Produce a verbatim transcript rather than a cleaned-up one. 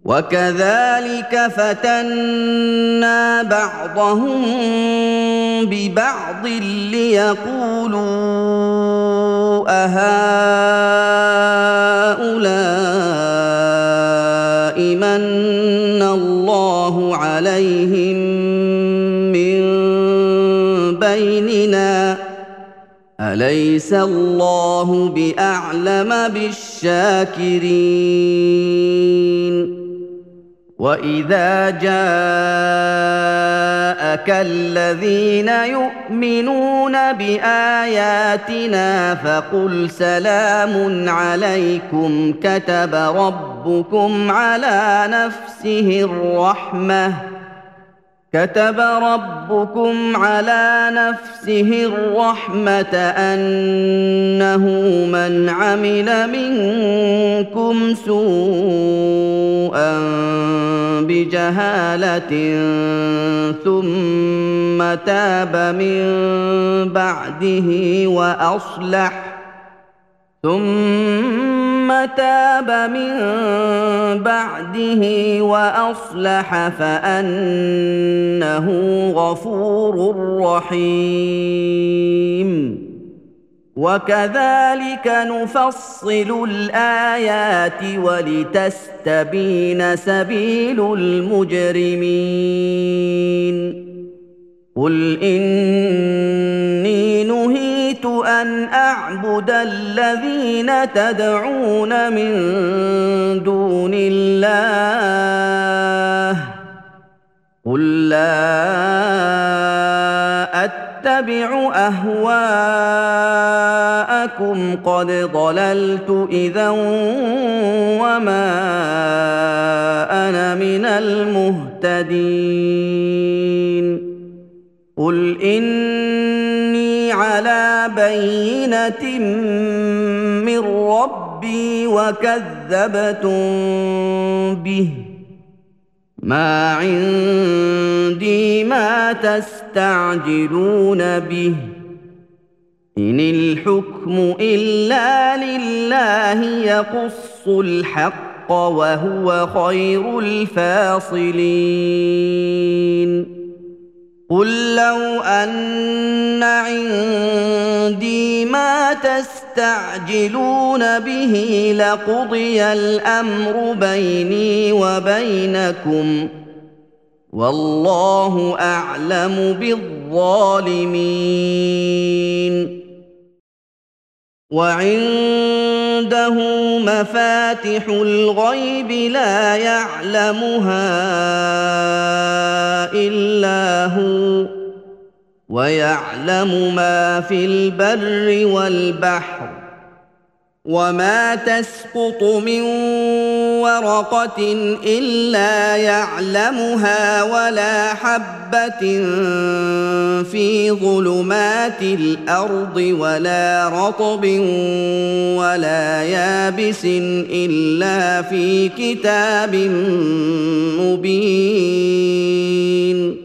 وكذلك فتنا بعضهم ببعض ليقولوا أهؤلاء من الله عليهم من بيننا أليس الله بأعلم بالشاكرين وإذا جاءك الذين يؤمنون بآياتنا فقل سلام عليكم كتب ربكم على نفسه الرحمة كتب ربكم على نفسه الرحمة أنه من عمل منكم سوءا بجهالة ثم تاب من بعده وأصلح ثم تاب من بعده وأصلح فأنه غفور رحيم وكذلك نفصل الآيات ولتستبين سبيل المجرمين قل إني نهيت أن أعبد الذين تدعون من دون الله قل لا أتبع أهواءكم قد ضللت إذا وما أنا من المهتدين قل إني على بينة من ربي وكذبتم به ما عندي ما تستعجلون به إن الحكم إلا لله يقص الحق وهو خير الفاصلين قل لو أن عندي ما تستعجلون به لقضي الأمر بيني وبينكم والله أعلم بالظالمين وعنده مفاتح الغيب لا يعلمها إلا هو ويعلم ما في البر والبحر وما تسقط من ورقة إلا يعلمها ولا حبة في ظلمات الأرض ولا رطب ولا يابس إلا في كتاب مبين